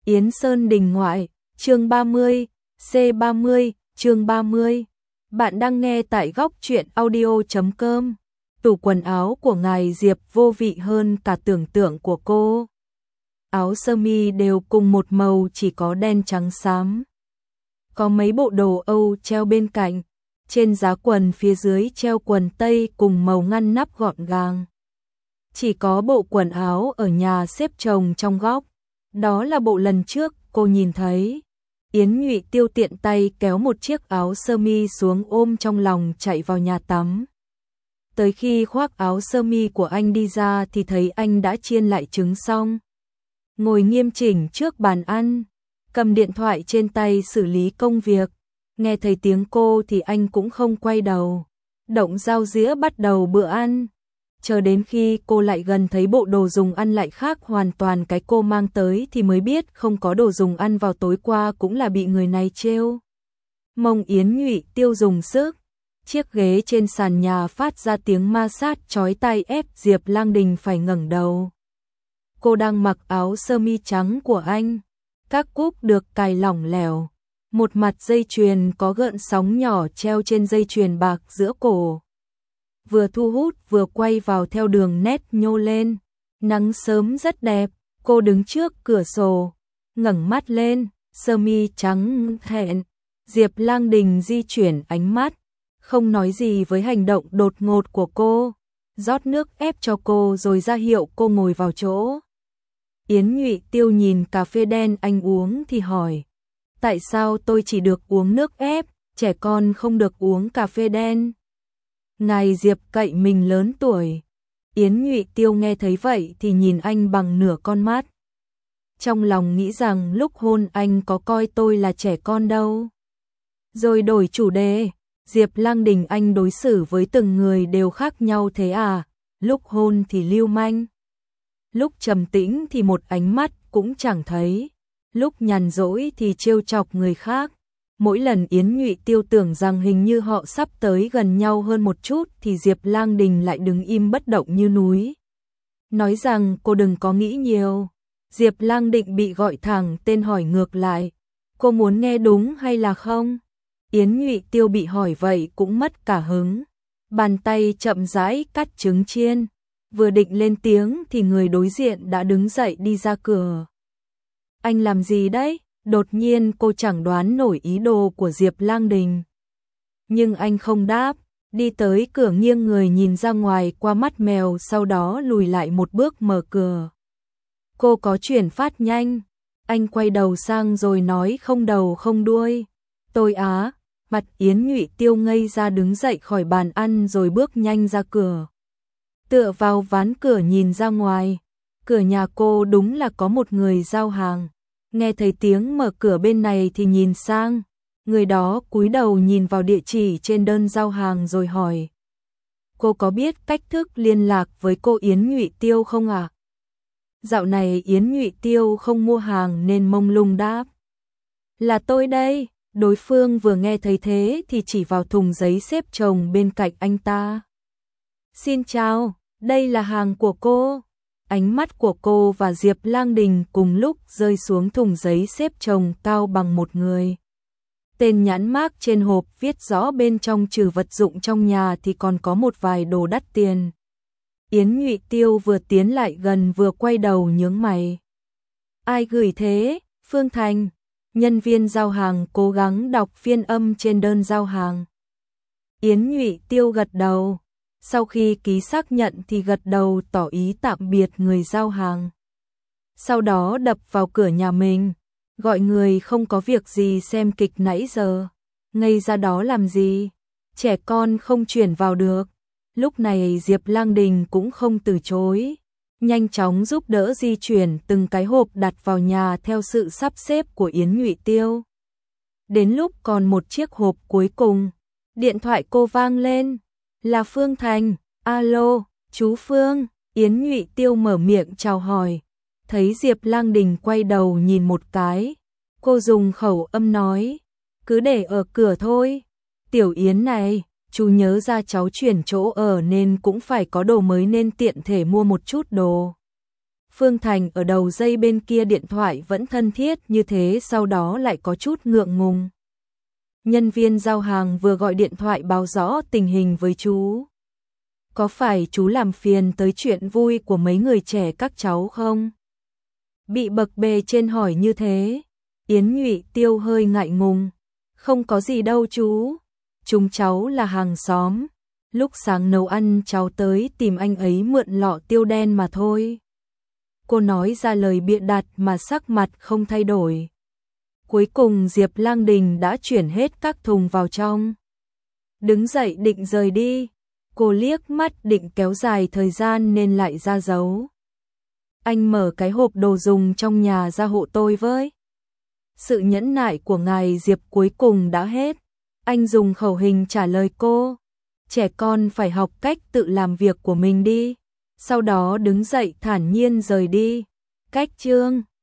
Yến Sơn đình ngoại, chương 30, C30, chương 30. Bạn đang nghe tại góc truyện audio.com. Tủ quần áo của ngài Diệp vô vị hơn cả tưởng tượng của cô. Áo sơ mi đều cùng một màu, chỉ có đen trắng xám. Có mấy bộ đồ Âu treo bên cạnh, trên giá quần phía dưới treo quần tây cùng màu ngăn nắp gọn gàng. Chỉ có bộ quần áo ở nhà xếp chồng trong góc. Đó là bộ lần trước cô nhìn thấy. Yến Nhụy Tiêu tiện tay kéo một chiếc áo sơ mi xuống ôm trong lòng chạy vào nhà tắm. Tới khi khoác áo sơ mi của anh đi ra thì thấy anh đã chiên lại trứng xong. Ngồi nghiêm chỉnh trước bàn ăn, cầm điện thoại trên tay xử lý công việc. Nghe thấy tiếng cô thì anh cũng không quay đầu. Động dao dĩa bắt đầu bữa ăn. Chờ đến khi cô lại gần thấy bộ đồ dùng ăn lại khác hoàn toàn cái cô mang tới thì mới biết không có đồ dùng ăn vào tối qua cũng là bị người này trêu. Mông Yến Nhụy Tiêu dùng sức. Chiếc ghế trên sàn nhà phát ra tiếng ma sát chói tai ép Diệp Lang Đình phải ngẩng đầu. Cô đang mặc áo sơ mi trắng của anh. Các cúc được cài lỏng lẻo. Một mặt dây chuyền có gợn sóng nhỏ treo trên dây chuyền bạc giữa cổ. Vừa thu hút vừa quay vào theo đường nét nhô lên. Nắng sớm rất đẹp, cô đứng trước cửa sổ, ngẩng mắt lên, sơ mi trắng thẹn. Diệp Lang Đình di chuyển ánh mắt, không nói gì với hành động đột ngột của cô, rót nước ép cho cô rồi ra hiệu cô ngồi vào chỗ. Yến Nhụy Tiêu nhìn cà phê đen anh uống thì hỏi, tại sao tôi chỉ được uống nước ép, trẻ con không được uống cà phê đen? Ngài Diệp cậy mình lớn tuổi. Yến Nhụy Tiêu nghe thấy vậy thì nhìn anh bằng nửa con mắt. Trong lòng nghĩ rằng lúc hôn anh có coi tôi là trẻ con đâu. Rồi đổi chủ đề, Diệp Lang Đình anh đối xử với từng người đều khác nhau thế à? Lúc hôn thì lưu manh, lúc trầm tĩnh thì một ánh mắt cũng chẳng thấy, lúc nhàn rỗi thì trêu chọc người khác. Mỗi lần Yến Nhụy Tiêu tưởng rằng hình như họ sắp tới gần nhau hơn một chút thì Diệp Lang Đình lại đứng im bất động như núi. Nói rằng cô đừng có nghĩ nhiều. Diệp Lang Định bị gọi thẳng tên hỏi ngược lại. Cô muốn nghe đúng hay là không? Yến Nhụy Tiêu bị hỏi vậy cũng mất cả hứng. Bàn tay chậm rãi cắt trứng chiên. Vừa định lên tiếng thì người đối diện đã đứng dậy đi ra cửa. Anh làm gì đấy? Đột nhiên cô chẳng đoán nổi ý đồ của Diệp Lang Đình. Nhưng anh không đáp, đi tới cửa nghiêng người nhìn ra ngoài qua mắt mèo, sau đó lùi lại một bước mở cửa. Cô có chuyển phát nhanh, anh quay đầu sang rồi nói không đầu không đuôi. Tôi á, mặt Yến Nhụy Tiêu ngây ra đứng dậy khỏi bàn ăn rồi bước nhanh ra cửa. Tựa vào ván cửa nhìn ra ngoài, cửa nhà cô đúng là có một người giao hàng. Nghe thấy tiếng mở cửa bên này thì nhìn sang, người đó cúi đầu nhìn vào địa chỉ trên đơn giao hàng rồi hỏi. Cô có biết cách thức liên lạc với cô Yến Nhụy Tiêu không ạ? Dạo này Yến Nhụy Tiêu không mua hàng nên mông lung đáp. Là tôi đây, đối phương vừa nghe thấy thế thì chỉ vào thùng giấy xếp chồng bên cạnh anh ta. Xin chào, đây là hàng của cô. Ánh mắt của cô và Diệp Lang Đình cùng lúc rơi xuống thùng giấy xếp chồng cao bằng một người. Tên nhãn mác trên hộp viết rõ bên trong trừ vật dụng trong nhà thì còn có một vài đồ đắt tiền. Yến Nhụy Tiêu vừa tiến lại gần vừa quay đầu nhướng mày. Ai gửi thế? Phương Thành. Nhân viên giao hàng cố gắng đọc phiên âm trên đơn giao hàng. Yến Nhụy Tiêu gật đầu. Sau khi ký xác nhận thì gật đầu tỏ ý tạm biệt người giao hàng. Sau đó đập vào cửa nhà mình, gọi người không có việc gì xem kịch nãy giờ. Ngây ra đó làm gì? Trẻ con không chuyển vào được. Lúc này Diệp Lang Đình cũng không từ chối. Nhanh chóng giúp đỡ di chuyển từng cái hộp đặt vào nhà theo sự sắp xếp của Yến Nhụy Tiêu. Đến lúc còn một chiếc hộp cuối cùng, điện thoại cô vang lên. Là Phương Thành, alo, chú Phương. Yến Nhụy Tiêu mở miệng chào hỏi, thấy Diệp Lang Đình quay đầu nhìn một cái, cô dùng khẩu âm nói, cứ để ở cửa thôi. Tiểu Yến này, chú nhớ ra cháu chuyển chỗ ở nên cũng phải có đồ mới nên tiện thể mua một chút đồ. Phương Thành ở đầu dây bên kia điện thoại vẫn thân thiết như thế, sau đó lại có chút ngượng ngùng. Nhân viên giao hàng vừa gọi điện thoại báo rõ tình hình với chú. Có phải chú làm phiền tới chuyện vui của mấy người trẻ các cháu không? Bị bập bề trên hỏi như thế, Yến Nhụy Tiêu hơi ngại ngùng. Không có gì đâu chú, chúng cháu là hàng xóm. Lúc sáng nấu ăn cháu tới tìm anh ấy mượn lọ tiêu đen mà thôi. Cô nói ra lời bịa đặt mà sắc mặt không thay đổi. Cuối cùng Diệp Lang Đình đã chuyển hết các thùng vào trong. Đứng dậy định rời đi, cô liếc mắt định kéo dài thời gian nên lại ra dấu. Anh mở cái hộp đồ dùng trong nhà ra hộ tôi với. Sự nhẫn nại của ngài Diệp cuối cùng đã hết. Anh dùng khẩu hình trả lời cô. Trẻ con phải học cách tự làm việc của mình đi. Sau đó đứng dậy thản nhiên rời đi. Cách chương